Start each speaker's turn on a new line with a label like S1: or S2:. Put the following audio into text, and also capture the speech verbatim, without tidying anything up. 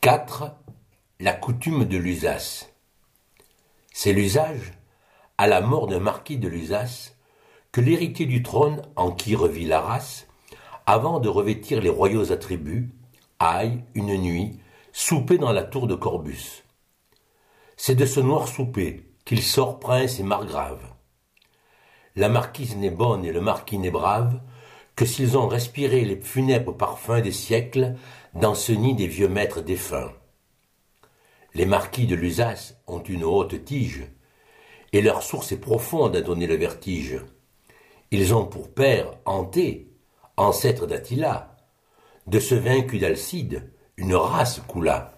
S1: quatre. La coutume de Lusace. C'est l'usage, à la mort d'un marquis de Lusace, que l'héritier du trône en qui revit la race, avant de revêtir les royaux attributs, aille, une nuit, souper dans la tour de Corbus. C'est de ce noir souper qu'il sort prince et margrave. La marquise n'est bonne et le marquis n'est brave que s'ils ont respiré les funèbres parfums des siècles dans ce nid des vieux maîtres défunts. Les marquis de Lusace ont une haute tige, et leur source est profonde à donner le vertige. Ils ont pour père Anté, ancêtre d'Attila. De ce vaincu d'Alcide, une race coula.